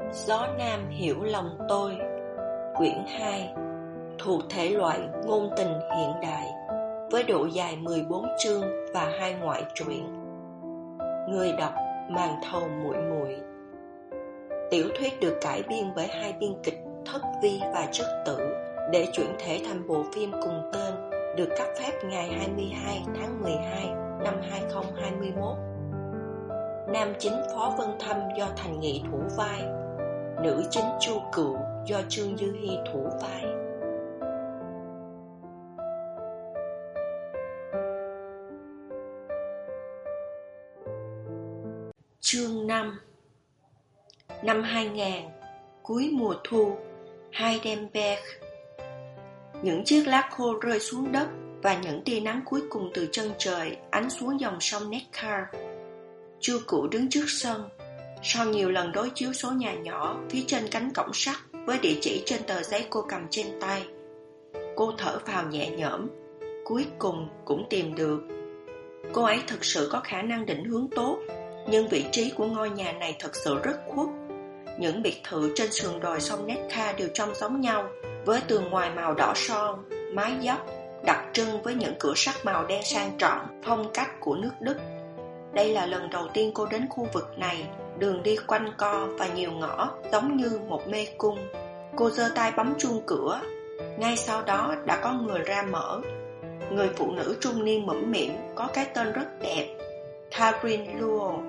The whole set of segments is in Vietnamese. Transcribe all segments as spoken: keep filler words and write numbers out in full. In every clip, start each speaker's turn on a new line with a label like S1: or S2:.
S1: Gió Nam hiểu lòng tôi. Quyển hai. Thuộc thể loại ngôn tình hiện đại, với độ dài mười bốn chương và hai ngoại truyện. Người đọc Màn Thầu Muội Muội. Tiểu thuyết được cải biên bởi hai biên kịch Thất Vi và Trất Tử để chuyển thể thành bộ phim cùng tên, được cấp phép ngày hai mươi hai tháng mười hai năm hai nghìn không trăm hai mươi mốt. Nam chính Phó Vân Thâm do Thành Nghị thủ vai, nữ chính Chu Cựu do Trương Dư Hi thủ vai. Chương năm. Năm hai nghìn, cuối mùa thu, Heidelberg. Những chiếc lá khô rơi xuống đất và những tia nắng cuối cùng từ chân trời ánh xuống dòng sông Neckar. Chu Cựu đứng trước sân, sau nhiều lần đối chiếu số nhà nhỏ phía trên cánh cổng sắt với địa chỉ trên tờ giấy cô cầm trên tay. Cô thở phào nhẹ nhõm, cuối cùng cũng tìm được. Cô ấy thực sự có khả năng định hướng tốt, nhưng vị trí của ngôi nhà này thật sự rất khuất. Những biệt thự trên sườn đồi sông Neckar đều trông giống nhau, với tường ngoài màu đỏ son, mái dốc, đặc trưng với những cửa sắt màu đen sang trọng, phong cách của nước Đức. Đây là lần đầu tiên cô đến khu vực này, đường đi quanh co và nhiều ngõ giống như một mê cung. Cô giơ tay bấm chuông cửa, ngay sau đó đã có người ra mở. Người phụ nữ trung niên mõm miệng có cái tên rất đẹp, Karin Luo.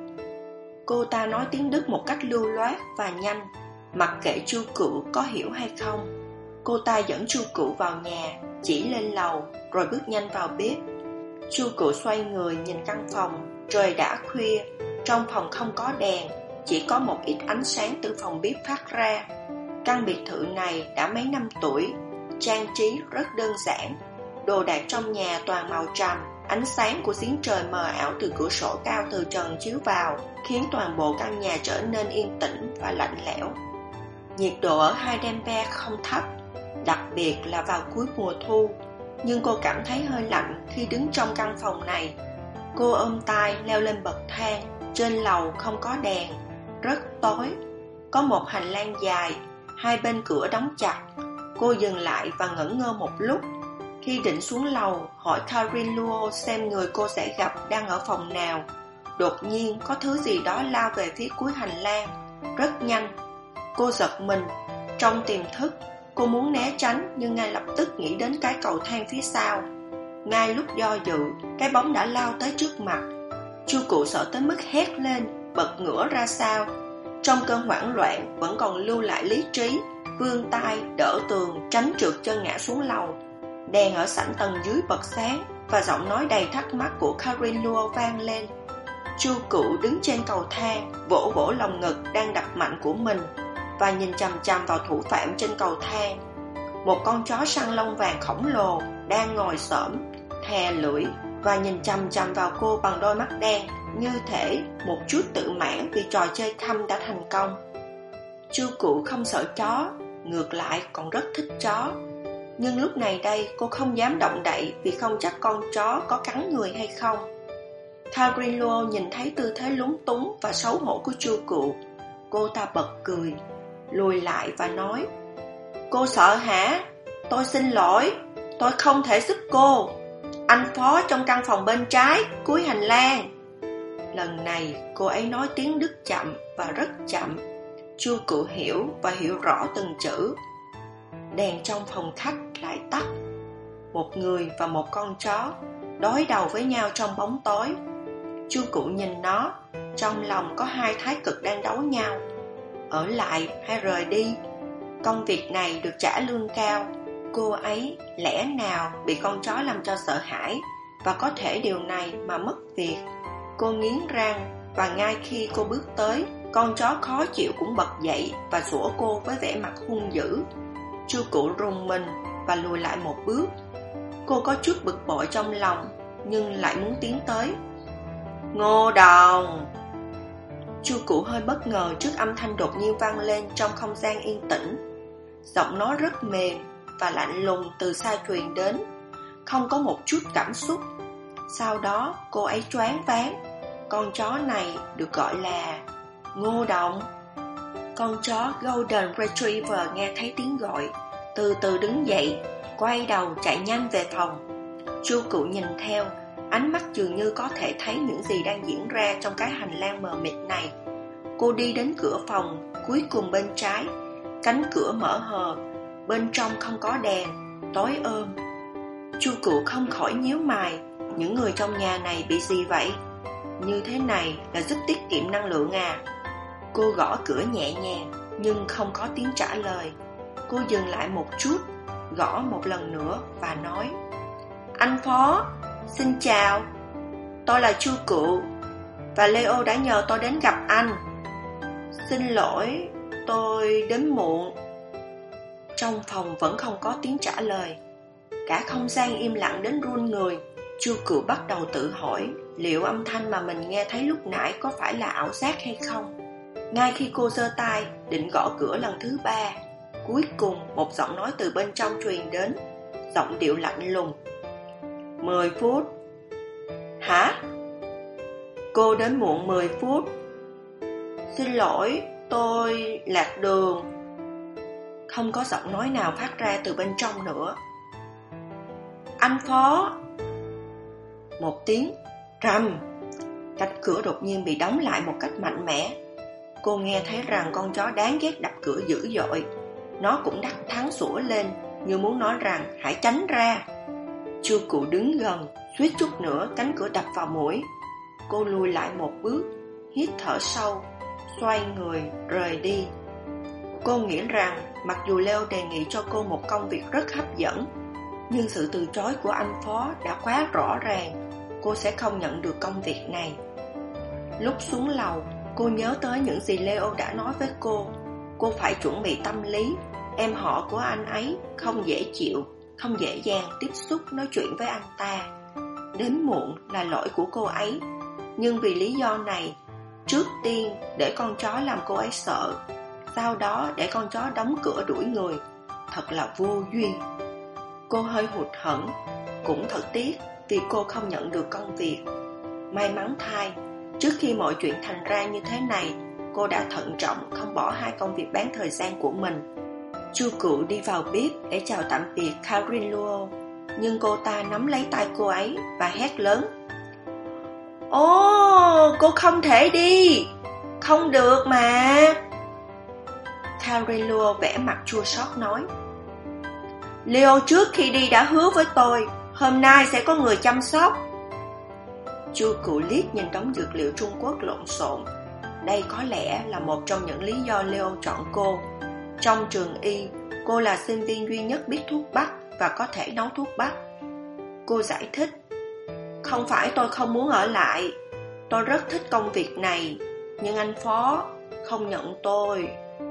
S1: Cô ta nói tiếng Đức một cách lưu loát và nhanh, mặc kệ Chu Cựu có hiểu hay không. Cô ta dẫn Chu Cựu vào nhà, chỉ lên lầu, rồi bước nhanh vào bếp. Chu Cựu xoay người nhìn căn phòng. Trời đã khuya, trong phòng không có đèn, chỉ có một ít ánh sáng từ phòng bếp phát ra. Căn biệt thự này đã mấy năm tuổi, trang trí rất đơn giản. Đồ đạc trong nhà toàn màu trầm, ánh sáng của giếng trời mờ ảo từ cửa sổ cao từ trần chiếu vào, khiến toàn bộ căn nhà trở nên yên tĩnh và lạnh lẽo. Nhiệt độ ở Heidelberg không thấp, đặc biệt là vào cuối mùa thu, nhưng cô cảm thấy hơi lạnh khi đứng trong căn phòng này. Cô ôm tay leo lên bậc thang. Trên lầu không có đèn, rất tối. Có một hành lang dài, hai bên cửa đóng chặt. Cô dừng lại và ngẩn ngơ một lúc. Khi định xuống lầu hỏi Karin Luo xem người cô sẽ gặp đang ở phòng nào, đột nhiên có thứ gì đó lao về phía cuối hành lang, rất nhanh. Cô giật mình. Trong tiềm thức, cô muốn né tránh nhưng ngay lập tức nghĩ đến cái cầu thang phía sau. Ngay lúc do dự, cái bóng đã lao tới trước mặt. Chu Cựu sợ tới mức hét lên, bật ngửa ra sau. Trong cơn hoảng loạn vẫn còn lưu lại lý trí, vươn tay đỡ tường tránh trượt chân ngã xuống lầu. Đèn ở sảnh tầng dưới bật sáng và giọng nói đầy thắc mắc của Karin Luo vang lên. Chu Cựu đứng trên cầu thang, vỗ vỗ lồng ngực đang đập mạnh của mình và nhìn chằm chằm vào thủ phạm trên cầu thang. Một con chó săn lông vàng khổng lồ đang ngồi xổm, thè lưỡi và nhìn chằm chằm vào cô bằng đôi mắt đen, như thể một chút tự mãn vì trò chơi khăm đã thành công. Chu Cựu không sợ chó, ngược lại còn rất thích chó. Nhưng lúc này đây cô không dám động đậy vì không chắc con chó có cắn người hay không. Karin Luo nhìn thấy tư thế lúng túng và xấu hổ của Chu Cựu. Cô ta bật cười, lùi lại và nói: "Cô sợ hả? Tôi xin lỗi, tôi không thể giúp cô. Anh Phó trong căn phòng bên trái, cuối hành lang." Lần này cô ấy nói tiếng Đức chậm và rất chậm. Chu Cựu hiểu và hiểu rõ từng chữ. Đèn trong phòng khách lại tắt. Một người và một con chó đối đầu với nhau trong bóng tối. Chu Cựu nhìn nó, trong lòng có hai thái cực đang đấu nhau: ở lại hay rời đi. Công việc này được trả lương cao. Cô ấy lẽ nào bị con chó làm cho sợ hãi và có thể điều này mà mất việc. Cô nghiến răng và ngay khi cô bước tới, con chó khó chịu cũng bật dậy và sủa cô với vẻ mặt hung dữ. Chu Cựu rùng mình và lùi lại một bước. Cô có chút bực bội trong lòng nhưng lại muốn tiến tới. "Ngô Đồng!" Chu Cựu hơi bất ngờ trước âm thanh đột nhiên vang lên trong không gian yên tĩnh. Giọng nói rất mềm và lạnh lùng từ xa truyền đến, không có một chút cảm xúc. Sau đó cô ấy choáng váng. Con chó này được gọi là Ngô Đồng. Con chó Golden Retriever nghe thấy tiếng gọi, từ từ đứng dậy, quay đầu chạy nhanh về phòng. Chu Cựu nhìn theo, ánh mắt dường như có thể thấy những gì đang diễn ra trong cái hành lang mờ mịt này. Cô đi đến cửa phòng, cuối cùng bên trái. Cánh cửa mở hờ, bên trong không có đèn, tối ôm. Chu Cựu không khỏi nhíu mày, những người trong nhà này bị gì vậy? Như thế này là giúp tiết kiệm năng lượng à? Cô gõ cửa nhẹ nhàng, nhưng không có tiếng trả lời. Cô dừng lại một chút, gõ một lần nữa và nói: Anh Phó, xin chào. Tôi là Chu Cựu, và Leo đã nhờ tôi đến gặp anh. Xin lỗi, tôi đến muộn. Trong phòng vẫn không có tiếng trả lời. Cả không gian im lặng đến run người. Chu Cựu bắt đầu tự hỏi liệu âm thanh mà mình nghe thấy lúc nãy có phải là ảo giác hay không. Ngay khi cô giơ tay định gõ cửa lần thứ ba, cuối cùng một giọng nói từ bên trong truyền đến, giọng điệu lạnh lùng: Mười phút. Hả? Cô đến muộn mười phút. Xin lỗi, tôi lạc đường. Không có giọng nói nào phát ra từ bên trong nữa. Anh Phó. Một tiếng rầm, cánh cửa đột nhiên bị đóng lại một cách mạnh mẽ. Cô nghe thấy rằng con chó đáng ghét đập cửa dữ dội. Nó cũng đắc thắng sủa lên, như muốn nói rằng hãy tránh ra. Chu Cựu đứng gần, suýt chút nữa cánh cửa đập vào mũi. Cô lùi lại một bước, hít thở sâu, xoay người rời đi. Cô nghĩ rằng mặc dù Leo đề nghị cho cô một công việc rất hấp dẫn, nhưng sự từ chối của anh Phó đã quá rõ ràng. Cô sẽ không nhận được công việc này. Lúc xuống lầu, cô nhớ tới những gì Leo đã nói với cô. Cô phải chuẩn bị tâm lý. Em họ của anh ấy không dễ chịu, không dễ dàng tiếp xúc nói chuyện với anh ta. Đến muộn là lỗi của cô ấy, nhưng vì lý do này, trước tiên để con chó làm cô ấy sợ, sau đó để con chó đóng cửa đuổi người. Thật là vô duyên. Cô hơi hụt hẫng, cũng thật tiếc vì cô không nhận được công việc. May mắn thay, trước khi mọi chuyện thành ra như thế này, cô đã thận trọng không bỏ hai công việc bán thời gian của mình. Chu Cựu đi vào bếp để chào tạm biệt Karen Luo, nhưng cô ta nắm lấy tay cô ấy và hét lớn: Ồ, cô không thể đi. Không được mà. Karen Luo vẽ mặt chua xót nói: Leo trước khi đi đã hứa với tôi hôm nay sẽ có người chăm sóc. Chu Cựu liếc nhìn đống dược liệu Trung Quốc lộn xộn. Đây có lẽ là một trong những lý do Leo chọn cô. Trong trường y, cô là sinh viên duy nhất biết thuốc bắc và có thể nấu thuốc bắc. Cô giải thích: Không phải tôi không muốn ở lại, tôi rất thích công việc này, nhưng anh Phó không nhận tôi.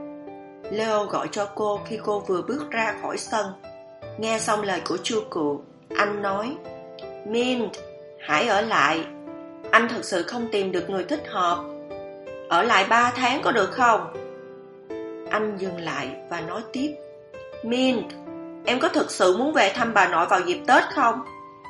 S1: Leo gọi cho cô khi cô vừa bước ra khỏi sân. Nghe xong lời của Chu Cựu, anh nói: Mint, hãy ở lại. Anh thực sự không tìm được người thích hợp. Ở lại ba tháng có được không? Anh dừng lại và nói tiếp: Mint, em có thực sự muốn về thăm bà nội vào dịp Tết không?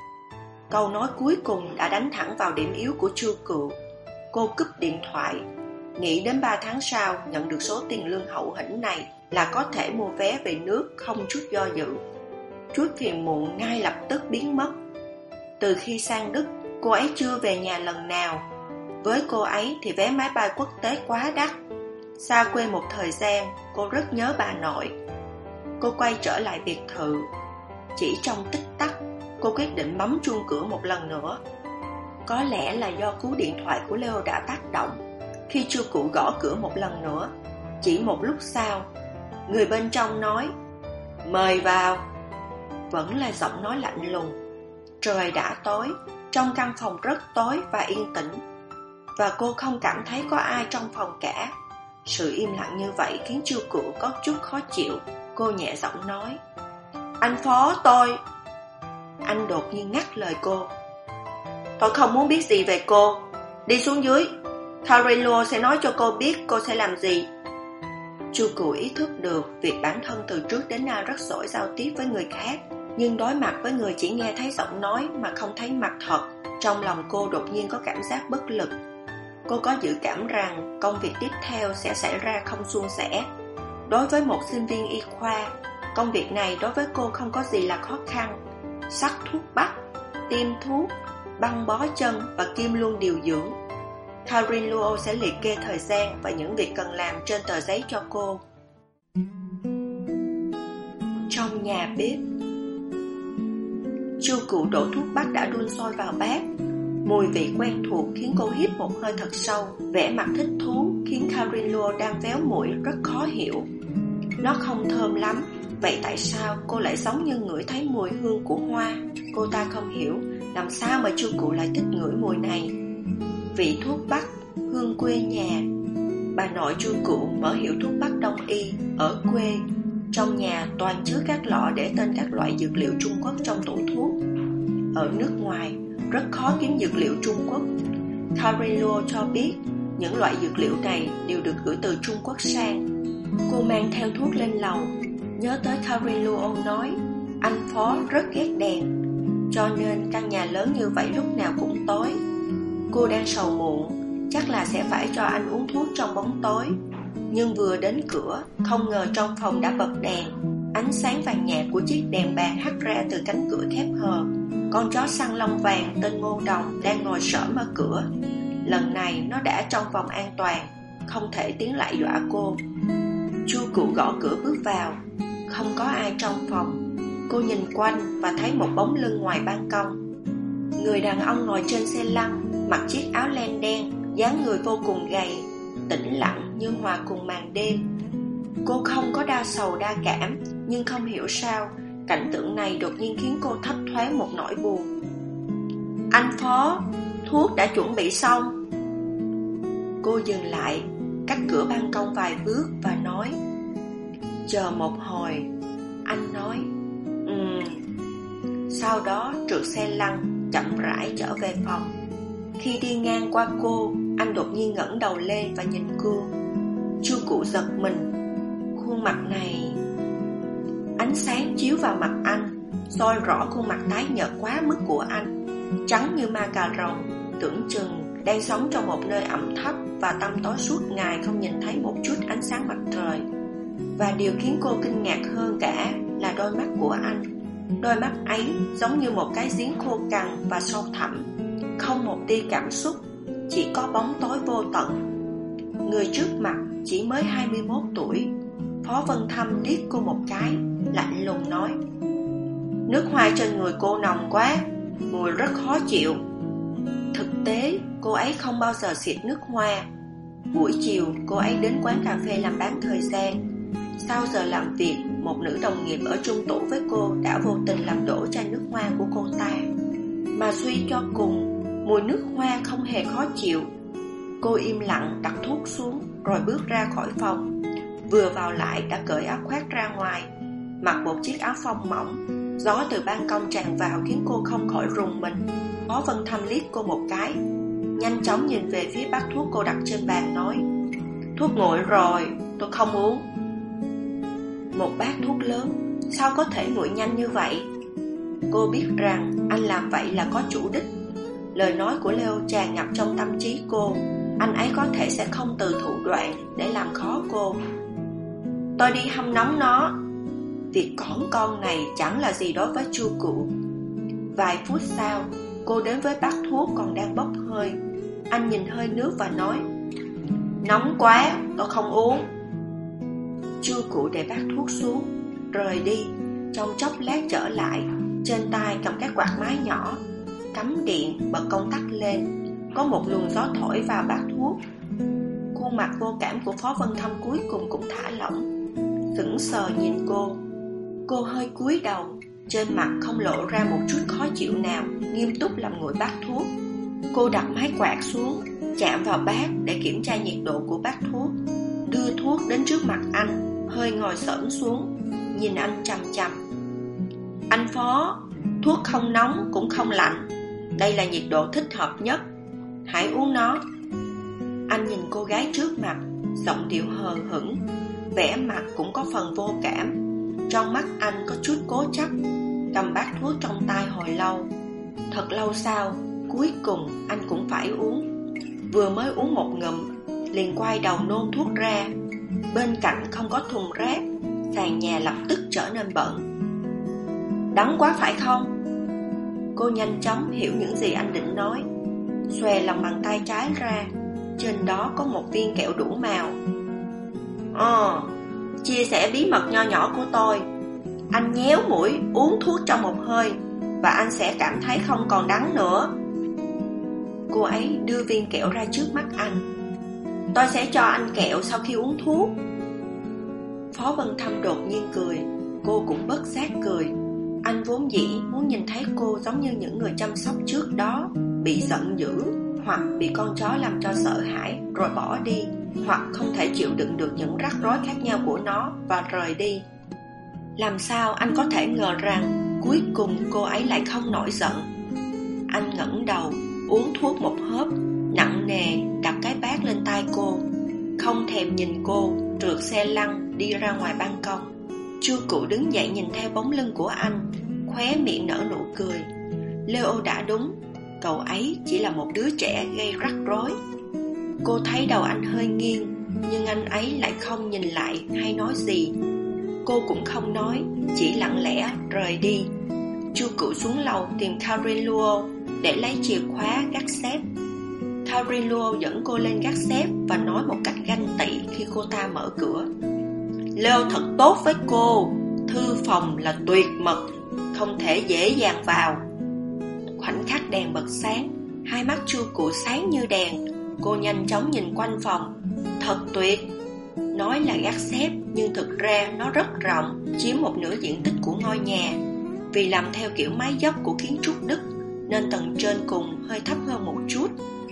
S1: Câu nói cuối cùng đã đánh thẳng vào điểm yếu của Chu Cựu. Cô cúp điện thoại, nghĩ đến ba tháng sau nhận được số tiền lương hậu hĩnh này là có thể mua vé về nước không chút do dự. Chút phiền muộn ngay lập tức biến mất. Từ khi sang Đức, cô ấy chưa về nhà lần nào. Với cô ấy thì vé máy bay quốc tế quá đắt. Xa quê một thời gian, cô rất nhớ bà nội. Cô quay trở lại biệt thự. Chỉ trong tích tắc, cô quyết định bấm chuông cửa một lần nữa. Có lẽ là do cú điện thoại của Leo đã tác động. Khi Chu Cựu gõ cửa một lần nữa, chỉ một lúc sau, người bên trong nói: Mời vào. Vẫn là giọng nói lạnh lùng. Trời đã tối, trong căn phòng rất tối và yên tĩnh, và cô không cảm thấy có ai trong phòng cả. Sự im lặng như vậy khiến Chu Cựu có chút khó chịu. Cô nhẹ giọng nói: Anh Phó, tôi... Anh đột nhiên ngắt lời cô: Tôi không muốn biết gì về cô. Đi xuống dưới, Karen Luo sẽ nói cho cô biết cô sẽ làm gì. Chu Cựu ý thức được việc bản thân từ trước đến nay rất giỏi giao tiếp với người khác, nhưng đối mặt với người chỉ nghe thấy giọng nói mà không thấy mặt thật, trong lòng cô đột nhiên có cảm giác bất lực. Cô có dự cảm rằng công việc tiếp theo sẽ xảy ra không suôn sẻ. Đối với một sinh viên y khoa, công việc này đối với cô không có gì là khó khăn. Sắc thuốc bắc, tiêm thuốc, băng bó chân và kim luân điều dưỡng. Catherine Luo sẽ liệt kê thời gian và những việc cần làm trên tờ giấy cho cô. Trong nhà bếp, chu cụ đổ thuốc bắc đã đun sôi vào bát. Mùi vị quen thuộc khiến cô hít một hơi thật sâu. Vẻ mặt thích thú khiến Catherine Luo đang véo mũi rất khó hiểu. Nó không thơm lắm, vậy tại sao cô lại giống như ngửi thấy mùi hương của hoa? Cô ta không hiểu làm sao mà chu cụ lại thích ngửi mùi này. Vị thuốc bắc, hương quê nhà. Bà nội chu cụ mở hiệu thuốc bắc đông y ở quê. Trong nhà toàn chứa các lọ để tên các loại dược liệu Trung Quốc trong tủ thuốc. Ở nước ngoài rất khó kiếm dược liệu Trung Quốc. Catherine Luo cho biết những loại dược liệu này đều được gửi từ Trung Quốc sang. Cô mang theo thuốc lên lầu, nhớ tới Catherine Luo nói anh Phó rất ghét đèn, cho nên căn nhà lớn như vậy lúc nào cũng tối. Cô đang sầu muộn, chắc là sẽ phải cho anh uống thuốc trong bóng tối. Nhưng vừa đến cửa, không ngờ trong phòng đã bật đèn. Ánh sáng vàng nhạt của chiếc đèn bàn hắt ra từ cánh cửa khép hờ. Con chó săn lông vàng tên Ngô Đồng đang ngồi sởm ở cửa. Lần này nó đã trong vòng an toàn, không thể tiến lại dọa cô. Chu cụ gõ cửa bước vào. Không có ai trong phòng. Cô nhìn quanh và thấy một bóng lưng ngoài ban công. Người đàn ông ngồi trên xe lăn, mặc chiếc áo len đen, dáng người vô cùng gầy, tĩnh lặng như hòa cùng màn đêm. Cô không có đa sầu đa cảm, nhưng không hiểu sao cảnh tượng này đột nhiên khiến cô thấp thoáng một nỗi buồn. Anh Phó, thuốc đã chuẩn bị xong. Cô dừng lại, cách cửa ban công vài bước và nói. Chờ một hồi. Anh nói Ừm. Sau đó trượt xe lăn, chậm rãi trở về phòng. Khi đi ngang qua cô, anh đột nhiên ngẩng đầu lên và nhìn cô. Chu cụ giật mình. Khuôn mặt này... Ánh sáng chiếu vào mặt anh, soi rõ khuôn mặt tái nhợt quá mức của anh, trắng như ma cà rồng, tưởng chừng đang sống trong một nơi ẩm thấp và tăm tối suốt ngày, không nhìn thấy một chút ánh sáng mặt trời. Và điều khiến cô kinh ngạc hơn cả là đôi mắt của anh. Đôi mắt ấy giống như một cái giếng khô cằn và sâu thẳm, không một tia cảm xúc, chỉ có bóng tối vô tận. Người trước mặt chỉ mới hai mươi mốt tuổi. Phó Vân Thâm liếc cô một cái, lạnh lùng nói. Nước hoa trên người cô nồng quá, mùi rất khó chịu. Thực tế, cô ấy không bao giờ xịt nước hoa. Buổi chiều, cô ấy đến quán cà phê làm bán thời gian. Sau giờ làm việc, một nữ đồng nghiệp ở chung tủ với cô đã vô tình làm đổ chai nước hoa của cô ta. Mà suy cho cùng, mùi nước hoa không hề khó chịu. Cô im lặng đặt thuốc xuống rồi bước ra khỏi phòng. Vừa vào lại đã cởi áo khoác ra ngoài, mặc một chiếc áo phông mỏng. Gió từ ban công tràn vào khiến cô không khỏi rùng mình. Phó Vân Thâm liếc cô một cái, nhanh chóng nhìn về phía bát thuốc cô đặt trên bàn nói. Thuốc nguội rồi, tôi không uống. Một bát thuốc lớn, sao có thể nguội nhanh như vậy? Cô biết rằng anh làm vậy là có chủ đích. Lời nói của Leo tràn ngập trong tâm trí cô. Anh ấy có thể sẽ không từ thủ đoạn để làm khó cô. Tôi đi hâm nóng nó. Việc cỏn con này chẳng là gì đối với Chu cụ. Vài phút sau, cô đến với bát thuốc còn đang bốc hơi. Anh nhìn hơi nước và nói. Nóng quá, tôi không uống. Chu cụ để bát thuốc xuống, rời đi. Trong chốc lát trở lại, trên tay cầm cái quạt máy nhỏ, cắm điện, bật công tắc lên. Có một luồng gió thổi vào bát thuốc. Khuôn mặt vô cảm của Phó Vân Thâm cuối cùng cũng thả lỏng, sững sờ nhìn cô. Cô hơi cúi đầu, trên mặt không lộ ra một chút khó chịu nào, nghiêm túc làm nguội bát thuốc. Cô đặt máy quạt xuống, chạm vào bát để kiểm tra nhiệt độ của bát thuốc, đưa thuốc đến trước mặt anh, hơi ngồi xổm xuống, nhìn anh chằm chằm. Anh Phó, thuốc không nóng cũng không lạnh, đây là nhiệt độ thích hợp nhất, hãy uống nó. Anh nhìn cô gái trước mặt, giọng điệu hờ hững, vẻ mặt cũng có phần vô cảm. Trong mắt anh có chút cố chấp, cầm bát thuốc trong tay hồi lâu. Thật lâu sau, cuối cùng anh cũng phải uống. Vừa mới uống một ngụm, liền quay đầu nôn thuốc ra. Bên cạnh không có thùng rác, sàn nhà lập tức trở nên bẩn. Đắng quá phải không? Cô nhanh chóng hiểu những gì anh định nói. Xòe lòng bàn tay trái ra, trên đó có một viên kẹo đủ màu. Ờ, chia sẻ bí mật nho nhỏ của tôi. Anh nhéo mũi, uống thuốc trong một hơi, và anh sẽ cảm thấy không còn đắng nữa. Cô ấy đưa viên kẹo ra trước mắt anh. Tôi sẽ cho anh kẹo sau khi uống thuốc. Phó Vân Thâm đột nhiên cười. Cô cũng bất giác cười. Anh vốn dĩ muốn nhìn thấy cô giống như những người chăm sóc trước đó, bị giận dữ, hoặc bị con chó làm cho sợ hãi rồi bỏ đi, hoặc không thể chịu đựng được những rắc rối khác nhau của nó và rời đi. Làm sao anh có thể ngờ rằng cuối cùng cô ấy lại không nổi giận. Anh ngẩng đầu, uống thuốc một hớp, nặng nề đặt cái bát lên tay cô, không thèm nhìn cô, trượt xe lăn đi ra ngoài ban công. Chu Cụ đứng dậy nhìn theo bóng lưng của anh, khóe miệng nở nụ cười. Leo đã đúng, cậu ấy chỉ là một đứa trẻ gây rắc rối. Cô thấy đầu anh hơi nghiêng, nhưng anh ấy lại không nhìn lại hay nói gì. Cô cũng không nói, chỉ lặng lẽ rời đi. Chu Cụ xuống lầu tìm Karin Luo để lấy chìa khóa gác xếp. Karin Luo dẫn cô lên gác xếp và nói một cách ganh tị khi cô ta mở cửa. Leo thật tốt với cô, thư phòng là tuyệt mật, không thể dễ dàng vào. Khoảnh khắc đèn bật sáng, hai mắt Chu Cụ sáng như đèn. Cô nhanh chóng nhìn quanh phòng. Thật tuyệt. Nói là gác xếp, nhưng thực ra nó rất rộng, chiếm một nửa diện tích của ngôi nhà. Vì làm theo kiểu mái dốc của kiến trúc Đức, nên tầng trên cùng hơi thấp hơn một chút.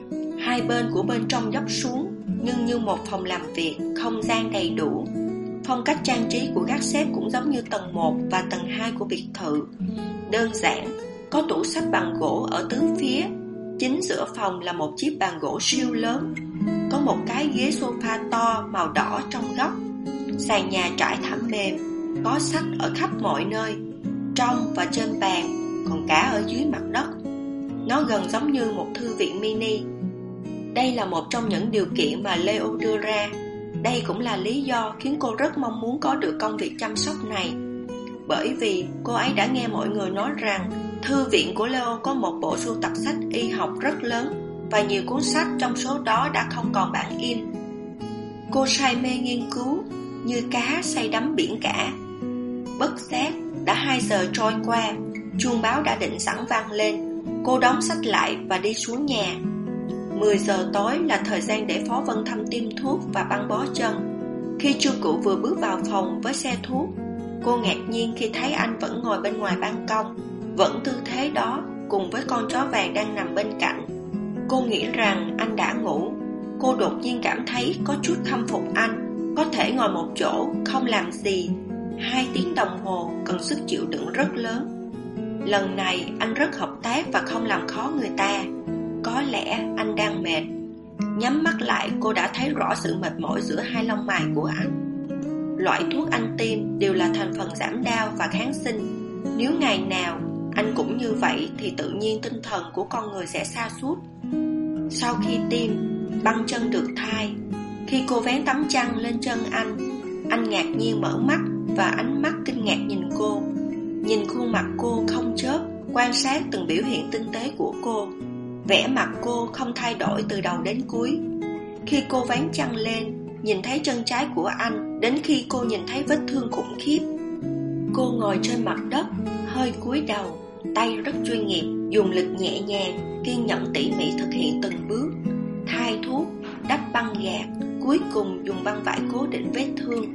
S1: Hai bên của bên trong dốc xuống, nhưng như một phòng làm việc, không gian đầy đủ. Phong cách trang trí của gác xếp cũng giống như tầng một và tầng hai của biệt thự. Đơn giản, có tủ sách bằng gỗ ở tứ phía. Chính giữa phòng là một chiếc bàn gỗ siêu lớn. Có một cái ghế sofa to màu đỏ trong góc. Sàn nhà trải thảm mềm, có sách ở khắp mọi nơi, trong và trên bàn, còn cả ở dưới mặt đất. Nó gần giống như một thư viện mini. Đây là một trong những điều kiện mà Leo đưa ra. Đây cũng là lý do khiến cô rất mong muốn có được công việc chăm sóc này. Bởi vì cô ấy đã nghe mọi người nói rằng thư viện của Leo có một bộ sưu tập sách y học rất lớn, và nhiều cuốn sách trong số đó đã không còn bản in. Cô say mê nghiên cứu, như cá say đắm biển cả. Bất giác, đã hai giờ trôi qua, chuông báo đã định sẵn vang lên. Cô đóng sách lại và đi xuống nhà. Mười giờ tối là thời gian để Phó Vân Thâm tiêm thuốc và băng bó chân. Khi Chu Cụ vừa bước vào phòng với xe thuốc, cô ngạc nhiên khi thấy anh vẫn ngồi bên ngoài ban công, vẫn tư thế đó, cùng với con chó vàng đang nằm bên cạnh. Cô nghĩ rằng anh đã ngủ. Cô đột nhiên cảm thấy có chút khâm phục anh, có thể ngồi một chỗ, không làm gì. Hai tiếng đồng hồ cần sức chịu đựng rất lớn. Lần này anh rất hợp tác và không làm khó người ta. Có lẽ anh đang mệt. Nhắm mắt lại, cô đã thấy rõ sự mệt mỏi giữa hai lông mày của anh. Loại thuốc anh tiêm đều là thành phần giảm đau và kháng sinh. Nếu ngày nào anh cũng như vậy thì tự nhiên tinh thần của con người sẽ sa sút. Sau khi tiêm, băng chân được thay. Khi cô vén tấm chăn lên chân anh, anh ngạc nhiên mở mắt và ánh mắt kinh ngạc nhìn cô. Nhìn khuôn mặt cô không chớp, quan sát từng biểu hiện tinh tế của cô. Vẻ mặt cô không thay đổi từ đầu đến cuối. Khi cô vén chăn lên, nhìn thấy chân trái của anh, đến khi cô nhìn thấy vết thương khủng khiếp. Cô ngồi trên mặt đất, hơi cúi đầu, tay rất chuyên nghiệp, dùng lực nhẹ nhàng, kiên nhẫn tỉ mỉ thực hiện từng bước. Thay thuốc, đắp băng gạc, cuối cùng dùng băng vải cố định vết thương.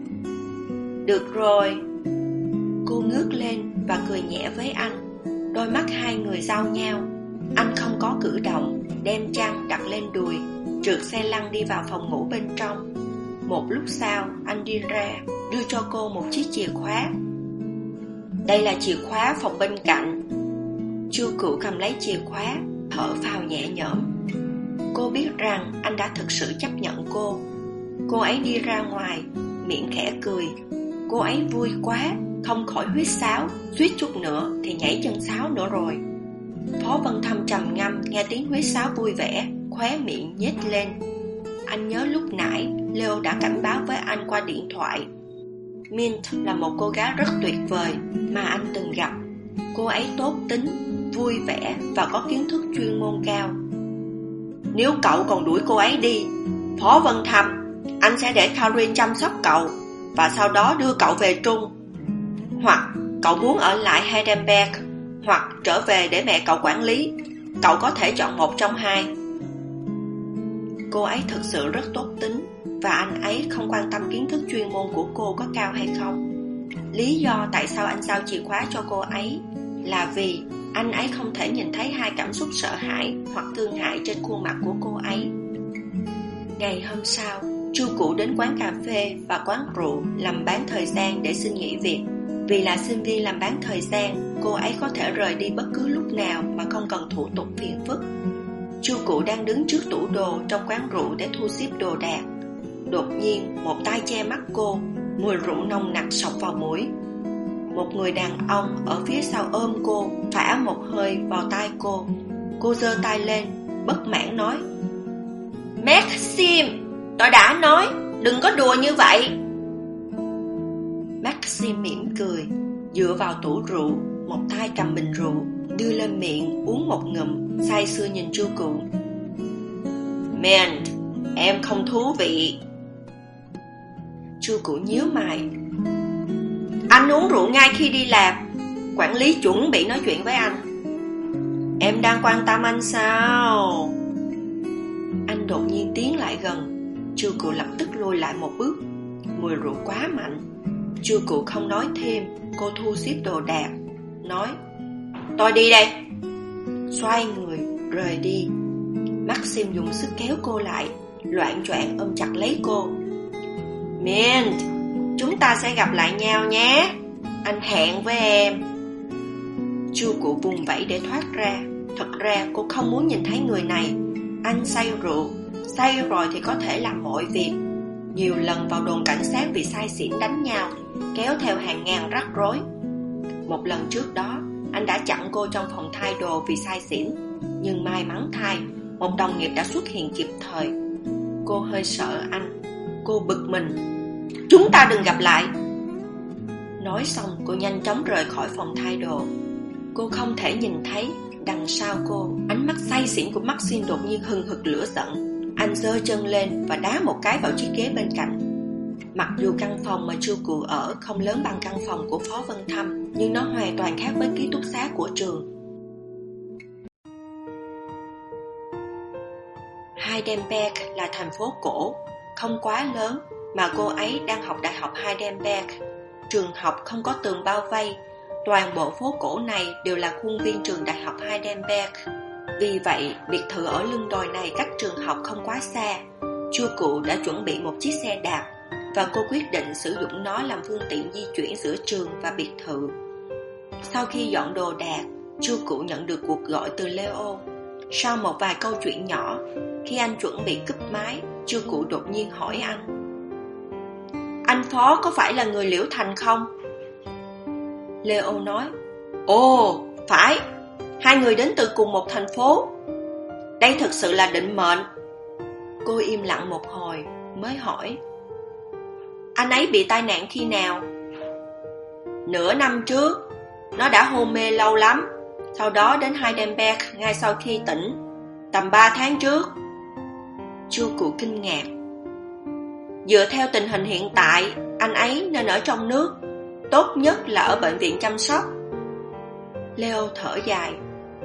S1: Được rồi. Cô ngước lên và cười nhẹ với anh. Đôi mắt hai người giao nhau. Anh không có cử động, đem chăn đặt lên đùi, trượt xe lăn đi vào phòng ngủ bên trong. Một lúc sau, anh đi ra, đưa cho cô một chiếc chìa khóa. Đây là chìa khóa phòng bên cạnh. Chu Cụ cầm lấy chìa khóa, thở phào nhẹ nhõm. Cô biết rằng anh đã thực sự chấp nhận cô. Cô ấy đi ra ngoài, miệng khẽ cười. Cô ấy vui quá, không khỏi huýt sáo, suýt chút nữa thì nhảy chân sáo nữa rồi. Phó Vân Thâm trầm ngâm nghe tiếng huýt sáo vui vẻ, khóe miệng nhếch lên. Anh nhớ lúc nãy Leo đã cảnh báo với anh qua điện thoại. Mint là một cô gái rất tuyệt vời mà anh từng gặp. Cô ấy tốt tính, vui vẻ và có kiến thức chuyên môn cao. Nếu cậu còn đuổi cô ấy đi, Phó Vân Thâm, anh sẽ để Karin chăm sóc cậu và sau đó đưa cậu về Trung. Hoặc cậu muốn ở lại Heidelberg, hoặc trở về để mẹ cậu quản lý. Cậu có thể chọn một trong hai. Cô ấy thực sự rất tốt tính, và anh ấy không quan tâm kiến thức chuyên môn của cô có cao hay không. Lý do tại sao anh giao chìa khóa cho cô ấy là vì anh ấy không thể nhìn thấy hai cảm xúc sợ hãi hoặc thương hại trên khuôn mặt của cô ấy. Ngày hôm sau, Chu Cụ đến quán cà phê và quán rượu làm bán thời gian để xin nghỉ việc. Vì là sinh viên làm bán thời gian, cô ấy có thể rời đi bất cứ lúc nào mà không cần thủ tục phiền phức. Chu Cụ đang đứng trước tủ đồ trong quán rượu để thu xếp đồ đạc. Đột nhiên, một tay che mắt cô, mùi rượu nồng nặc xộc vào mũi. Một người đàn ông ở phía sau ôm cô, phả một hơi vào tai cô. Cô giơ tay lên, bất mãn nói: Maxim, tôi đã nói, đừng có đùa như vậy. Maxim mỉm cười, dựa vào tủ rượu, một tay cầm bình rượu, đưa lên miệng uống một ngụm, say sưa nhìn Chu Cụ. Mint, em không thú vị. Chu Cụ nhíu mày. Anh uống rượu ngay khi đi làm. Quản lý chuẩn bị nói chuyện với anh. Em đang quan tâm anh sao? Anh đột nhiên tiến lại gần. Chu Cụ lập tức lùi lại một bước. Mùi rượu quá mạnh. Chu Cụ không nói thêm. Cô thu xếp đồ đạc, nói: Tôi đi đây. Xoay người rời đi. Maxim dùng sức kéo cô lại, loạng choạng ôm chặt lấy cô. Mint, chúng ta sẽ gặp lại nhau nhé. Anh hẹn với em. Chu Cụ vùng vẫy để thoát ra. Thật ra cô không muốn nhìn thấy người này. Anh say rượu, say rồi thì có thể làm mọi việc. Nhiều lần vào đồn cảnh sát vì say xỉn đánh nhau, kéo theo hàng ngàn rắc rối. Một lần trước đó, anh đã chặn cô trong phòng thay đồ vì say xỉn. Nhưng may mắn thay, một đồng nghiệp đã xuất hiện kịp thời. Cô hơi sợ anh. Cô bực mình. Chúng ta đừng gặp lại. Nói xong cô nhanh chóng rời khỏi phòng thay đồ. Cô không thể nhìn thấy đằng sau cô, ánh mắt say xỉn của Maxim đột nhiên hừng hực lửa giận. Anh giơ chân lên và đá một cái vào chiếc ghế bên cạnh. Mặc dù căn phòng mà Chu Cụ ở không lớn bằng căn phòng của Phó Vân Thâm, nhưng nó hoàn toàn khác với ký túc xá của trường. Heidelberg là thành phố cổ, không quá lớn, mà cô ấy đang học Đại học Heidelberg. Trường học không có tường bao vây, toàn bộ phố cổ này đều là khuôn viên trường Đại học Heidelberg. Vì vậy, biệt thự ở lưng đồi này cách trường học không quá xa. Chu Cụ đã chuẩn bị một chiếc xe đạp, và cô quyết định sử dụng nó làm phương tiện di chuyển giữa trường và biệt thự. Sau khi dọn đồ đạc, Chu Cụ nhận được cuộc gọi từ Leo. Sau một vài câu chuyện nhỏ, khi anh chuẩn bị cúp máy, Chu Cụ đột nhiên hỏi anh: Anh Phó có phải là người Liễu Thành không? Leo nói: Ồ, phải. Hai người đến từ cùng một thành phố. Đây thực sự là định mệnh. Cô im lặng một hồi mới hỏi: Anh ấy bị tai nạn khi nào? Nửa năm trước. Nó đã hôn mê lâu lắm. Sau đó đến Heidelberg ngay sau khi tỉnh, tầm ba tháng trước. Chu Cụ kinh ngạc. Dựa theo tình hình hiện tại, anh ấy nên ở trong nước. Tốt nhất là ở bệnh viện chăm sóc. Leo thở dài.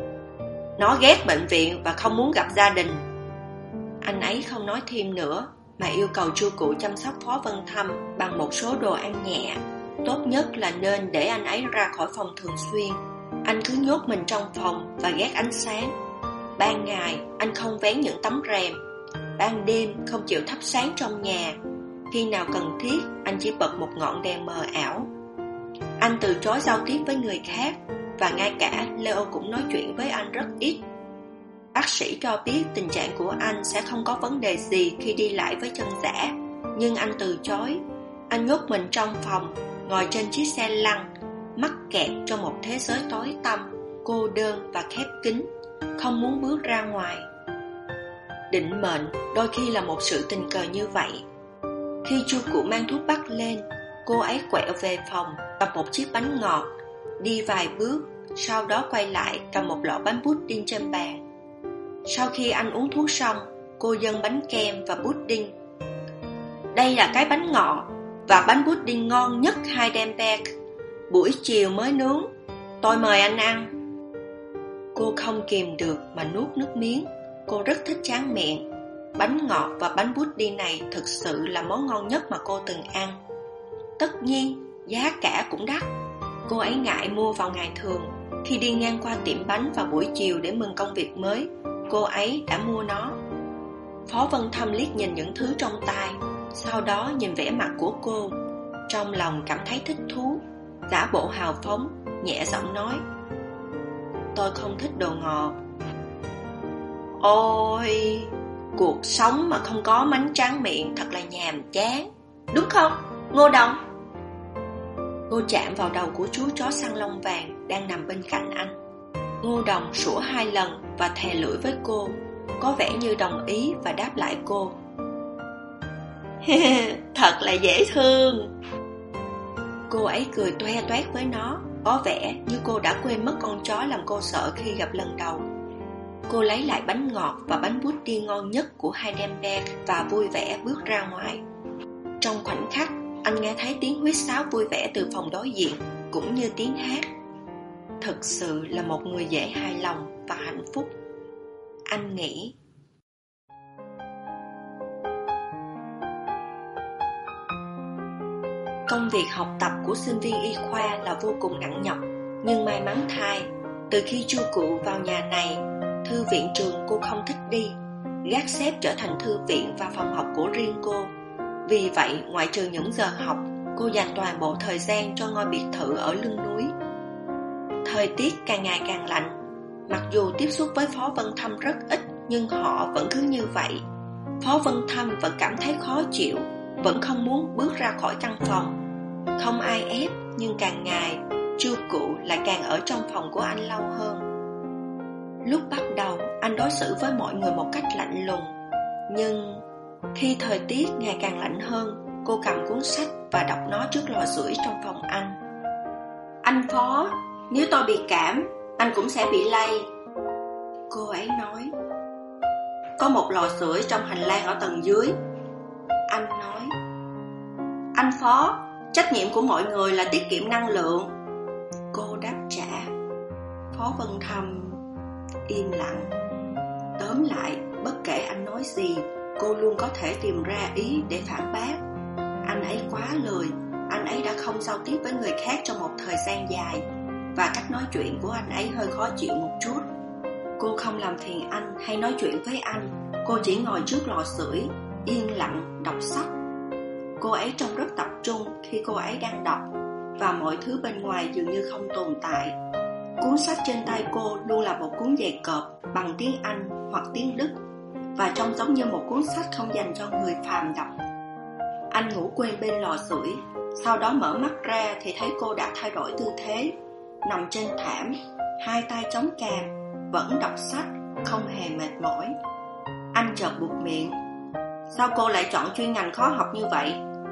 S1: Nó ghét bệnh viện và không muốn gặp gia đình. Anh ấy không nói thêm nữa, mà yêu cầu Chu Cụ chăm sóc Phó Vân Thâm bằng một số đồ ăn nhẹ. Tốt nhất là nên để anh ấy ra khỏi phòng thường xuyên. Anh cứ nhốt mình trong phòng và ghét ánh sáng. Ban ngày anh không vén những tấm rèm. Ban đêm không chịu thắp sáng trong nhà. Khi nào cần thiết, anh chỉ bật một ngọn đèn mờ ảo. Anh từ chối giao tiếp với người khác, và ngay cả Leo cũng nói chuyện với anh rất ít. Bác sĩ cho biết tình trạng của anh sẽ không có vấn đề gì khi đi lại với chân giả, nhưng anh từ chối. Anh nhốt mình trong phòng, ngồi trên chiếc xe lăn, mắc kẹt trong một thế giới tối tăm, cô đơn và khép kín, không muốn bước ra ngoài. Định mệnh đôi khi là một sự tình cờ như vậy. Khi chu cụ mang thuốc bắc lên, cô ấy quẹo về phòng, cầm một chiếc bánh ngọt, đi vài bước, sau đó quay lại cầm một lọ bánh pudding trên bàn. Sau khi anh uống thuốc xong, cô dâng bánh kem và pudding. Đây là cái bánh ngọt và bánh pudding ngon nhất Heidelberg, buổi chiều mới nướng. Tôi mời anh ăn. Cô không kìm được mà nuốt nước miếng. Cô rất thích tráng miệng. Bánh ngọt và bánh pudding này thực sự là món ngon nhất mà cô từng ăn. Tất nhiên, giá cả cũng đắt. Cô ấy ngại mua vào ngày thường. Khi đi ngang qua tiệm bánh vào buổi chiều để mừng công việc mới, cô ấy đã mua nó. Phó Vân Thâm liếc nhìn những thứ trong tay, sau đó nhìn vẻ mặt của cô. Trong lòng cảm thấy thích thú, giả bộ hào phóng, nhẹ giọng nói: Tôi không thích đồ ngọt. Ôi, cuộc sống mà không có bánh tráng miệng thật là nhàm chán, đúng không, Ngô Đồng? Cô chạm vào đầu của chú chó săn lông vàng đang nằm bên cạnh anh. Ngô Đồng sủa hai lần và thè lưỡi với cô, có vẻ như đồng ý và đáp lại cô. Thật là dễ thương. Cô ấy cười toe toét với nó, có vẻ như cô đã quên mất con chó làm cô sợ khi gặp lần đầu. Cô lấy lại bánh ngọt và bánh pudding ngon nhất của Heidelberg và vui vẻ bước ra ngoài. Trong khoảnh khắc, anh nghe thấy tiếng huýt sáo vui vẻ từ phòng đối diện, cũng như tiếng hát. Thực sự là một người dễ hài lòng và hạnh phúc, anh nghĩ. Công việc học tập của sinh viên y khoa là vô cùng nặng nhọc, nhưng may mắn thay, từ khi chu cụ vào nhà này, thư viện trường cô không thích đi, gác xếp trở thành thư viện và phòng học của riêng cô. Vì vậy, ngoại trừ những giờ học, cô dành toàn bộ thời gian cho ngôi biệt thự ở lưng núi. Thời tiết càng ngày càng lạnh, mặc dù tiếp xúc với Phó Vân Thâm rất ít, nhưng họ vẫn cứ như vậy. Phó Vân Thâm vẫn cảm thấy khó chịu, vẫn không muốn bước ra khỏi căn phòng. Không ai ép, nhưng càng ngày, chu cụ lại càng ở trong phòng của anh lâu hơn. Lúc bắt đầu, anh đối xử với mọi người một cách lạnh lùng. Nhưng khi thời tiết ngày càng lạnh hơn, cô cầm cuốn sách và đọc nó trước lò sưởi trong phòng anh. Anh Phó, nếu tôi bị cảm, anh cũng sẽ bị lây. Cô ấy nói. Có một lò sưởi trong hành lang ở tầng dưới. Anh nói. Anh Phó, trách nhiệm của mọi người là tiết kiệm năng lượng. Cô đáp trả. Phó Vân Thâm im lặng. Tóm lại, bất kể anh nói gì, cô luôn có thể tìm ra ý để phản bác. Anh ấy quá lười, anh ấy đã không giao tiếp với người khác trong một thời gian dài, và cách nói chuyện của anh ấy hơi khó chịu một chút. Cô không làm phiền anh hay nói chuyện với anh, cô chỉ ngồi trước lò sưởi, yên lặng đọc sách. Cô ấy trông rất tập trung khi cô ấy đang đọc, và mọi thứ bên ngoài dường như không tồn tại. Cuốn sách trên tay cô luôn là một cuốn dày cộp bằng tiếng Anh hoặc tiếng Đức, và trông giống như một cuốn sách không dành cho người phàm đọc. Anh ngủ quên bên lò sưởi, sau đó mở mắt ra thì thấy cô đã thay đổi tư thế, nằm trên thảm, hai tay chống cằm, vẫn đọc sách, không hề mệt mỏi. Anh chợt buột miệng. Sao cô lại chọn chuyên ngành khó học như vậy?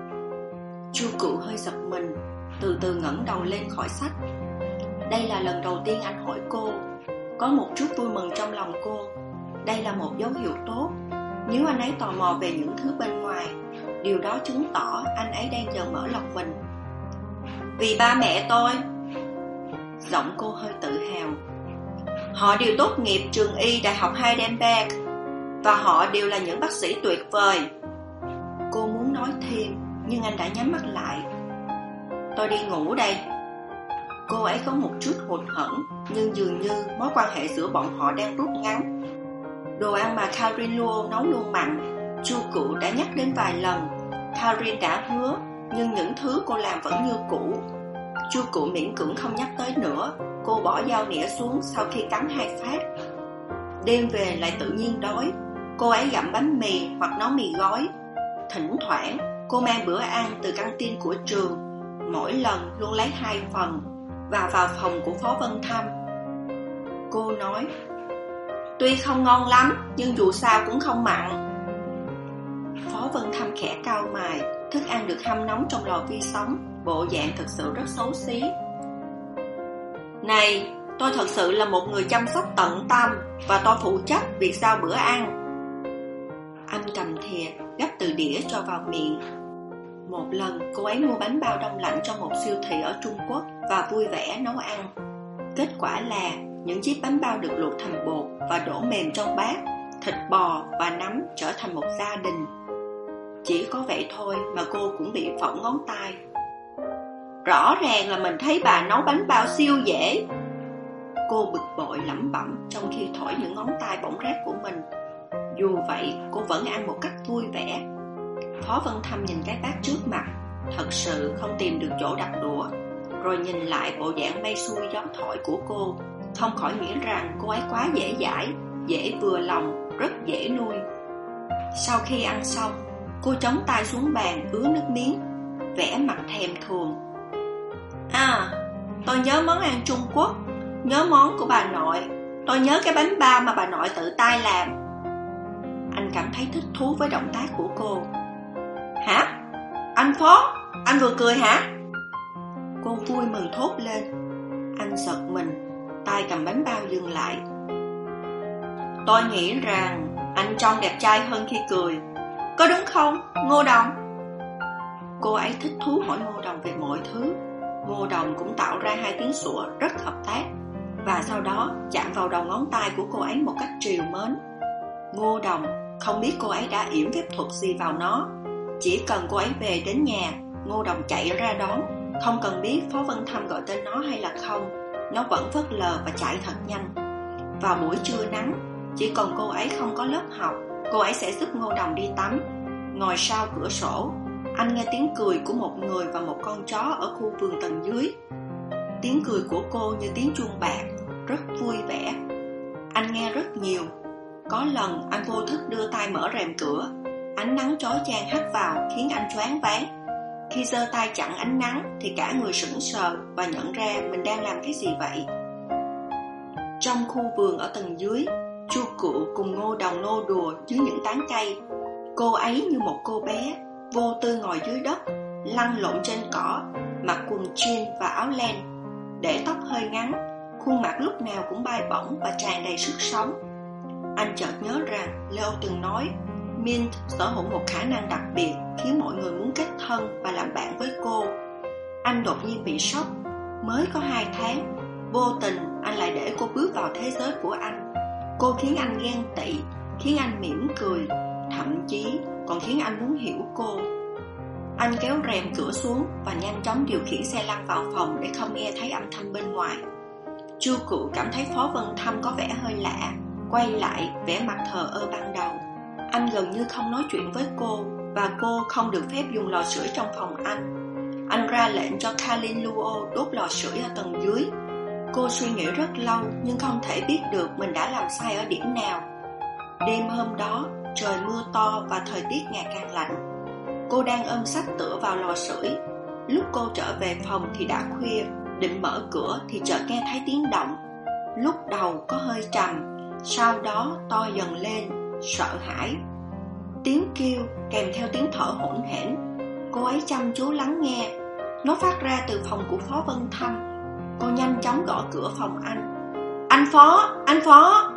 S1: Chu cụ hơi giật mình, từ từ ngẩng đầu lên khỏi sách. Đây là lần đầu tiên anh hỏi cô. Có một chút vui mừng trong lòng cô. Đây là một dấu hiệu tốt. Nếu anh ấy tò mò về những thứ bên ngoài, điều đó chứng tỏ anh ấy đang dần mở lòng mình. Vì ba mẹ tôi. Giọng cô hơi tự hào. Họ đều tốt nghiệp trường y Đại học Heidelberg, và họ đều là những bác sĩ tuyệt vời. Cô muốn nói thêm, nhưng anh đã nhắm mắt lại. Tôi đi ngủ đây. Cô ấy có một chút hụt hẫng, nhưng dường như mối quan hệ giữa bọn họ đang rút ngắn. Đồ ăn mà Karin Luo nấu luôn mặn, chu cụ đã nhắc đến vài lần. Karin đã hứa, nhưng những thứ cô làm vẫn như cũ. Chu cụ miễn cưỡng không nhắc tới nữa. Cô bỏ dao nĩa xuống sau khi cắn hai phát. Đêm về lại tự nhiên đói. Cô ấy gặm bánh mì hoặc nấu mì gói. Thỉnh thoảng cô mang bữa ăn từ căng tin của trường, mỗi lần luôn lấy hai phần, và vào phòng của Phó Vân Thâm. Cô nói, Tuy không ngon lắm, nhưng dù sao cũng không mặn. Phó Vân Thâm khẽ cau mày, thức ăn được hâm nóng trong lò vi sóng, bộ dạng thực sự rất xấu xí. Này, tôi thật sự là một người chăm sóc tận tâm, và tôi phụ trách việc giao bữa ăn. Anh cầm thìa, gắp từ đĩa cho vào miệng. Một lần, cô ấy mua bánh bao đông lạnh trong một siêu thị ở Trung Quốc và vui vẻ nấu ăn. Kết quả là những chiếc bánh bao được luộc thành bột và đổ mềm trong bát, thịt bò và nấm trở thành một gia đình. Chỉ có vậy thôi mà cô cũng bị phỏng ngón tay. Rõ ràng là mình thấy bà nấu bánh bao siêu dễ. Cô bực bội lẩm bẩm trong khi thổi những ngón tay bỏng rát của mình. Dù vậy, cô vẫn ăn một cách vui vẻ. Phó Vân Thâm nhìn cái bát trước mặt, thật sự không tìm được chỗ đặt đũa. Rồi nhìn lại bộ dạng mây xuôi gió thổi của cô, không khỏi nghĩ rằng cô ấy quá dễ dãi, dễ vừa lòng, rất dễ nuôi. Sau khi ăn xong, cô chống tay xuống bàn ứa nước miếng, vẻ mặt thèm thuồng. À, tôi nhớ món ăn Trung Quốc, nhớ món của bà nội, tôi nhớ cái bánh bao mà bà nội tự tay làm. Anh cảm thấy thích thú với động tác của cô. Hả? Anh Phó, anh vừa cười hả? Cô vui mừng thốt lên. Anh giật mình, tay cầm bánh bao dừng lại. Tôi nghĩ rằng anh trông đẹp trai hơn khi cười, có đúng không, Ngô Đồng? Cô ấy thích thú hỏi Ngô Đồng về mọi thứ. Ngô Đồng cũng tạo ra hai tiếng sủa rất hợp tác, và sau đó chạm vào đầu ngón tay của cô ấy một cách trìu mến. Ngô Đồng không biết cô ấy đã yểm phép thuật gì vào nó. Chỉ cần cô ấy về đến nhà, Ngô Đồng chạy ra đón, không cần biết Phó Vân Thâm gọi tên nó hay là không, nó vẫn phớt lờ và chạy thật nhanh. Vào buổi trưa nắng, chỉ cần cô ấy không có lớp học, cô ấy sẽ giúp Ngô Đồng đi tắm. Ngồi sau cửa sổ, anh nghe tiếng cười của một người và một con chó ở khu vườn tầng dưới. Tiếng cười của cô như tiếng chuông bạc, rất vui vẻ. Anh nghe rất nhiều. Có lần anh vô thức đưa tay mở rèm cửa, ánh nắng chói chang hắt vào khiến anh choáng váng. Khi giơ tay chặn ánh nắng thì cả người sững sờ và nhận ra mình đang làm cái gì vậy. Trong khu vườn ở tầng dưới, Chu Cựu cùng Ngô Đồng nô đùa dưới những tán cây. Cô ấy như một cô bé, vô tư ngồi dưới đất, lăn lộn trên cỏ, mặc quần jean và áo len, để tóc hơi ngắn, khuôn mặt lúc nào cũng bay bổng và tràn đầy sức sống. Anh chợt nhớ rằng Leo từng nói Mint sở hữu một khả năng đặc biệt khiến mọi người muốn kết thân và làm bạn với cô. Anh đột nhiên bị sốc. Mới có hai tháng, vô tình anh lại để cô bước vào thế giới của anh. Cô khiến anh ghen tị, khiến anh mỉm cười, thậm chí còn khiến anh muốn hiểu cô. Anh kéo rèm cửa xuống và nhanh chóng điều khiển xe lăn vào phòng để không nghe thấy âm thanh bên ngoài. Chu Cựu cảm thấy Phó Vân Thâm có vẻ hơi lạ, quay lại vẻ mặt thờ ơ ban đầu. Anh gần như không nói chuyện với cô, và cô không được phép dùng lò sưởi trong phòng anh. Anh ra lệnh cho Kalin Luo đốt lò sưởi ở tầng dưới. Cô suy nghĩ rất lâu nhưng không thể biết được mình đã làm sai ở điểm nào. Đêm hôm đó, trời mưa to và thời tiết ngày càng lạnh. Cô đang ôm sách tựa vào lò sưởi. Lúc cô trở về phòng thì đã khuya, định mở cửa thì chợt nghe thấy tiếng động. Lúc đầu có hơi trầm, sau đó to dần lên, sợ hãi. Tiếng kêu kèm theo tiếng thở hổn hển. Cô ấy chăm chú lắng nghe. Nó phát ra từ phòng của Phó Vân Thâm. Cô nhanh chóng gõ cửa phòng anh. Anh Phó, anh Phó.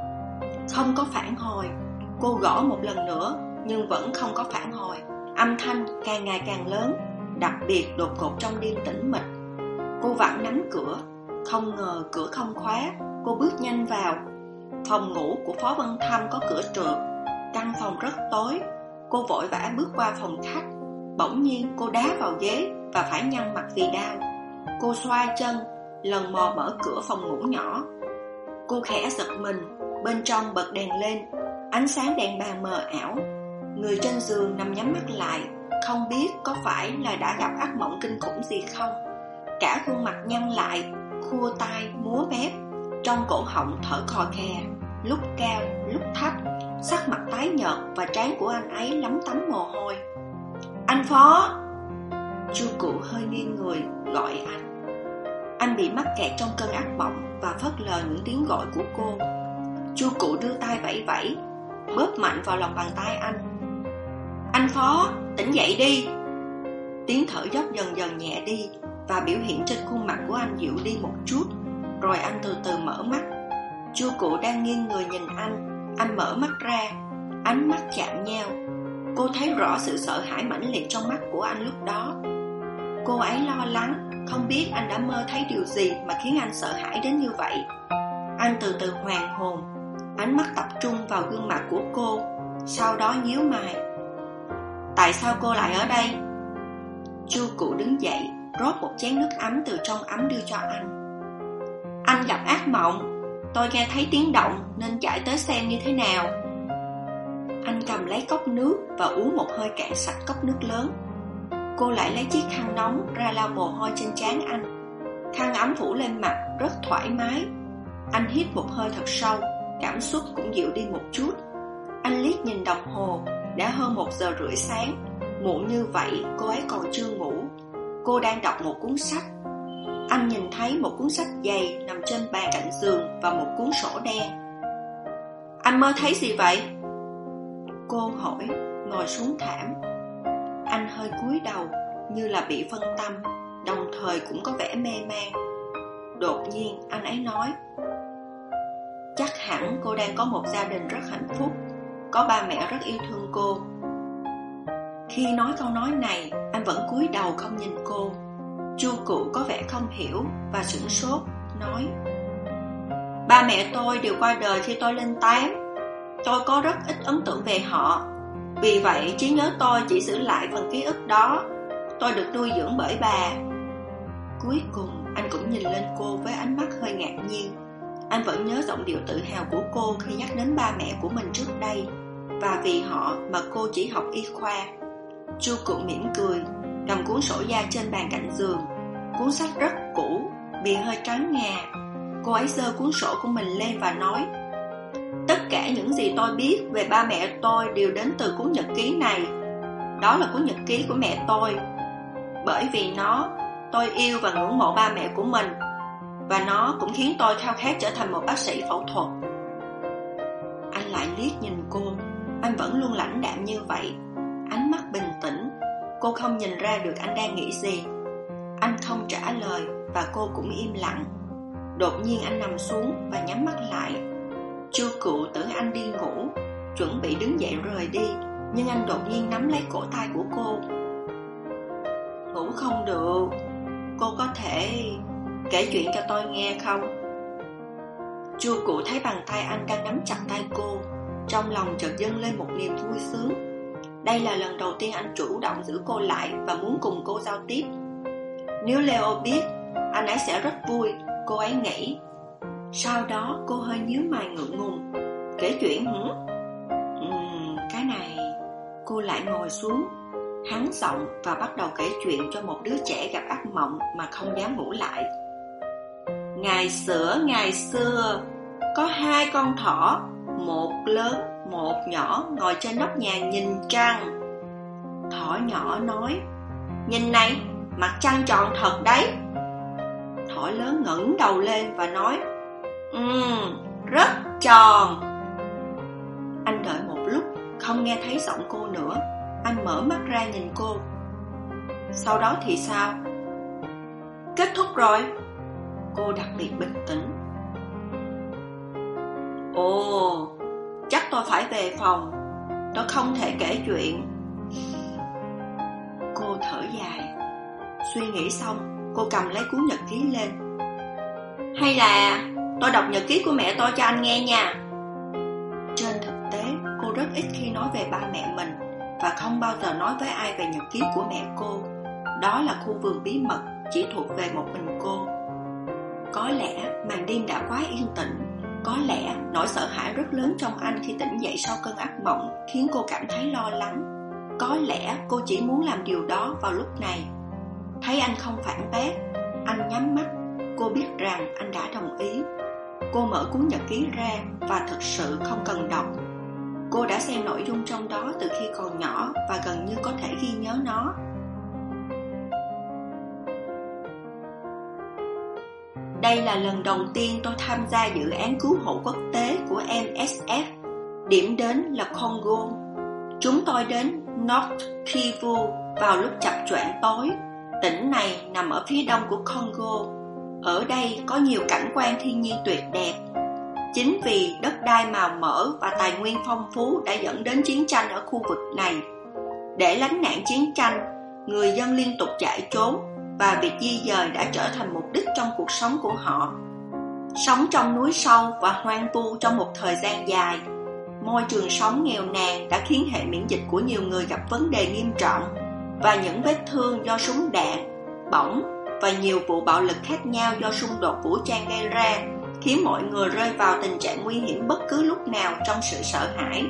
S1: Không có phản hồi. Cô gõ một lần nữa nhưng vẫn không có phản hồi. Âm thanh càng ngày càng lớn, đặc biệt đột ngột trong đêm tĩnh mịch. Cô vặn nắm cửa. Không ngờ cửa không khóa. Cô bước nhanh vào. Phòng ngủ của Phó Vân Thâm có cửa trượt. Căn phòng rất tối. Cô vội vã bước qua phòng khách. Bỗng nhiên cô đá vào ghế và phải nhăn mặt vì đau. Cô xoay chân, lần mò mở cửa phòng ngủ nhỏ. Cô khẽ giật mình. Bên trong bật đèn lên. Ánh sáng đèn bàn mờ ảo. Người trên giường nằm nhắm mắt lại, không biết có phải là đã gặp ác mộng kinh khủng gì không. Cả khuôn mặt nhăn lại, khua tay, múa mép, trong cổ họng thở khò khè, lúc cao, lúc thấp, sắc mặt tái nhợt và trán của anh ấy lấm tấm mồ hôi. Anh Phó! Chu Cựu hơi nghiêng người, gọi anh. Anh bị mắc kẹt trong cơn ác mộng và phớt lờ những tiếng gọi của cô. Chu cụ đưa tay vẫy vẫy, bóp mạnh vào lòng bàn tay anh. Anh Phó, tỉnh dậy đi. Tiếng thở dốc dần dần nhẹ đi, và biểu hiện trên khuôn mặt của anh dịu đi một chút. Rồi anh từ từ mở mắt. Chu cụ đang nghiêng người nhìn anh. Anh mở mắt ra, ánh mắt chạm nhau. Cô thấy rõ sự sợ hãi mãnh liệt trong mắt của anh lúc đó. Cô ấy lo lắng, không biết anh đã mơ thấy điều gì mà khiến anh sợ hãi đến như vậy. Anh từ từ hoàn hồn, ánh mắt tập trung vào gương mặt của cô, sau đó nhíu mày. Tại sao cô lại ở đây? Chu cụ đứng dậy, rót một chén nước ấm từ trong ấm đưa cho anh. Anh gặp ác mộng, tôi nghe thấy tiếng động nên chạy tới xem như thế nào. Anh cầm lấy cốc nước và uống một hơi cạn sạch cốc nước lớn. Cô lại lấy chiếc khăn nóng ra lau mồ hôi trên trán anh. Khăn ấm phủ lên mặt rất thoải mái. Anh hít một hơi thật sâu, cảm xúc cũng dịu đi một chút. Anh liếc nhìn đồng hồ, đã hơn một giờ rưỡi sáng. Muộn như vậy cô ấy còn chưa ngủ. Cô đang đọc một cuốn sách. Anh nhìn thấy một cuốn sách dày nằm trên bàn cạnh giường và một cuốn sổ đen. Anh mơ thấy gì vậy? Cô hỏi, ngồi xuống thảm. Anh hơi cúi đầu, như là bị phân tâm, đồng thời cũng có vẻ mê man. Đột nhiên anh ấy nói, chắc hẳn cô đang có một gia đình rất hạnh phúc, có ba mẹ rất yêu thương cô. Khi nói câu nói này, anh vẫn cúi đầu không nhìn cô. Chu cụ có vẻ không hiểu và sửng sốt, nói, ba mẹ tôi đều qua đời khi tôi lên tám. Tôi có rất ít ấn tượng về họ, vì vậy trí nhớ tôi chỉ giữ lại phần ký ức đó. Tôi được nuôi dưỡng bởi bà. Cuối cùng anh cũng nhìn lên cô với ánh mắt hơi ngạc nhiên. Anh vẫn nhớ giọng điệu tự hào của cô khi nhắc đến ba mẹ của mình trước đây, và vì họ mà cô chỉ học y khoa. Chu cụ mỉm cười, cầm cuốn sổ da trên bàn cạnh giường. Cuốn sách rất cũ, bìa hơi trắng ngà. Cô ấy giơ cuốn sổ của mình lên và nói, tất cả những gì tôi biết về ba mẹ tôi đều đến từ cuốn nhật ký này. Đó là cuốn nhật ký của mẹ tôi. Bởi vì nó, tôi yêu và ngưỡng mộ ba mẹ của mình, và nó cũng khiến tôi khao khát trở thành một bác sĩ phẫu thuật. Anh lại liếc nhìn cô. Anh vẫn luôn lãnh đạm như vậy, ánh mắt bình tĩnh. Cô không nhìn ra được anh đang nghĩ gì. Anh không trả lời và cô cũng im lặng. Đột nhiên anh nằm xuống và nhắm mắt lại. Chu cụ tưởng anh đi ngủ, chuẩn bị đứng dậy rời đi, nhưng anh đột nhiên nắm lấy cổ tay của cô. Ngủ không được, cô có thể kể chuyện cho tôi nghe không? Chu cụ thấy bàn tay anh đang nắm chặt tay cô. Trong lòng chợt dâng lên một niềm vui sướng. Đây là lần đầu tiên anh chủ động giữ cô lại và muốn cùng cô giao tiếp. Nếu Leo biết, anh ấy sẽ rất vui, cô ấy nghĩ. Sau đó cô hơi nhíu mày ngượng ngùng. Kể chuyện hử? Uhm, cái này... Cô lại ngồi xuống, hắn giọng và bắt đầu kể chuyện cho một đứa trẻ gặp ác mộng mà không dám ngủ lại. Ngày xưa, ngày xưa, có hai con thỏ, một lớn, một nhỏ, ngồi trên nóc nhà nhìn trăng. Thỏ nhỏ nói, nhìn này, mặt trăng tròn thật đấy. Thỏ lớn ngẩng đầu lên và nói, Ừm, rất tròn. Anh đợi một lúc, không nghe thấy giọng cô nữa. Anh mở mắt ra nhìn cô. Sau đó thì sao? Kết thúc rồi. Cô đặc biệt bình tĩnh. Ồ, chắc tôi phải về phòng. Tôi không thể kể chuyện. Cô thở dài. Suy nghĩ xong, cô cầm lấy cuốn nhật ký lên. Hay là tôi đọc nhật ký của mẹ tôi cho anh nghe nha. Trên thực tế, cô rất ít khi nói về ba mẹ mình, và không bao giờ nói với ai về nhật ký của mẹ cô. Đó là khu vườn bí mật, chỉ thuộc về một mình cô. Có lẽ màn đêm đã quá yên tĩnh. Có lẽ nỗi sợ hãi rất lớn trong anh khi tỉnh dậy sau cơn ác mộng khiến cô cảm thấy lo lắng. Có lẽ cô chỉ muốn làm điều đó vào lúc này. Thấy anh không phản bác, anh nhắm mắt. Cô biết rằng anh đã đồng ý. Cô mở cuốn nhật ký ra và thực sự không cần đọc. Cô đã xem nội dung trong đó từ khi còn nhỏ và gần như có thể ghi nhớ nó. Đây là lần đầu tiên tôi tham gia dự án cứu hộ quốc tế của em ét ép. Điểm đến là Congo. Chúng tôi đến North Kivu vào lúc chập choạng tối. Tỉnh này nằm ở phía đông của Congo. Ở đây có nhiều cảnh quan thiên nhiên tuyệt đẹp. Chính vì đất đai màu mỡ và tài nguyên phong phú đã dẫn đến chiến tranh ở khu vực này. Để lánh nạn chiến tranh, người dân liên tục chạy trốn và việc di dời đã trở thành mục đích trong cuộc sống của họ. Sống trong núi sâu và hoang vu trong một thời gian dài, môi trường sống nghèo nàn đã khiến hệ miễn dịch của nhiều người gặp vấn đề nghiêm trọng, và những vết thương do súng đạn, bỏng và nhiều vụ bạo lực khác nhau do xung đột vũ trang gây ra khiến mọi người rơi vào tình trạng nguy hiểm bất cứ lúc nào trong sự sợ hãi.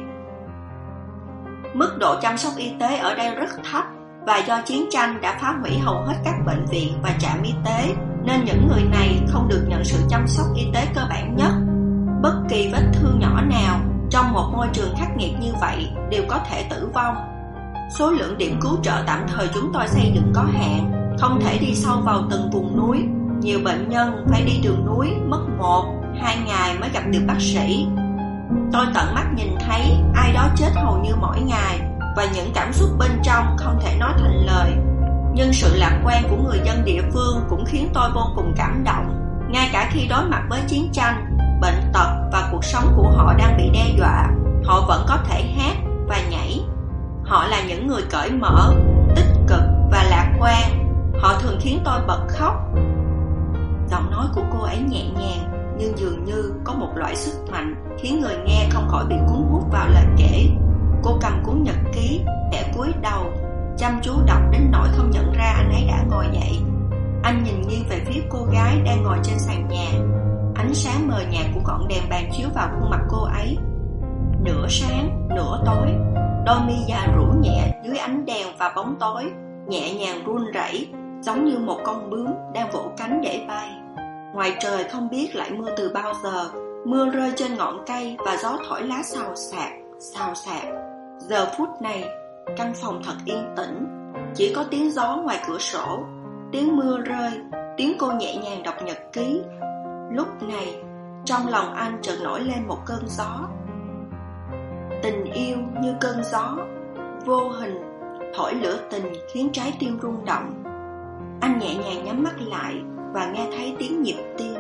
S1: Mức độ chăm sóc y tế ở đây rất thấp, và do chiến tranh đã phá hủy hầu hết các bệnh viện và trạm y tế, nên những người này không được nhận sự chăm sóc y tế cơ bản nhất. Bất kỳ vết thương nhỏ nào trong một môi trường khắc nghiệt như vậy đều có thể tử vong. Số lượng điểm cứu trợ tạm thời chúng tôi xây dựng có hạn, không thể đi sâu vào từng vùng núi. Nhiều bệnh nhân phải đi đường núi mất một, hai ngày mới gặp được bác sĩ. Tôi tận mắt nhìn thấy ai đó chết hầu như mỗi ngày, và những cảm xúc bên trong không thể nói thành lời. Nhưng sự lạc quan của người dân địa phương cũng khiến tôi vô cùng cảm động. Ngay cả khi đối mặt với chiến tranh, bệnh tật và cuộc sống của họ đang bị đe dọa, họ vẫn có thể hát và nhảy. Họ là những người cởi mở, tích cực và lạc quan. Họ thường khiến tôi bật khóc. Giọng nói của cô ấy nhẹ nhàng, nhưng dường như có một loại sức mạnh khiến người nghe không khỏi bị cuốn hút vào lời kể. Cô cầm cuốn nhật ký, khẽ cúi đầu, chăm chú đọc đến nỗi không nhận ra anh ấy đã ngồi dậy. Anh nhìn nghiêng về phía cô gái đang ngồi trên sàn nhà. Ánh sáng mờ nhạt của ngọn đèn bàn chiếu vào khuôn mặt cô ấy. Nửa sáng, nửa tối, đôi mi già rũ nhẹ dưới ánh đèn và bóng tối, nhẹ nhàng run rẩy, giống như một con bướm đang vỗ cánh để bay. Ngoài trời không biết lại mưa từ bao giờ. Mưa rơi trên ngọn cây và gió thổi lá xào xạc, xào xạc. Giờ phút này, căn phòng thật yên tĩnh. Chỉ có tiếng gió ngoài cửa sổ, tiếng mưa rơi, tiếng cô nhẹ nhàng đọc nhật ký. Lúc này, trong lòng anh chợt nổi lên một cơn gió. Tình yêu như cơn gió, vô hình, thổi lửa tình khiến trái tim rung động. Anh nhẹ nhàng nhắm mắt lại và nghe thấy tiếng nhịp tim.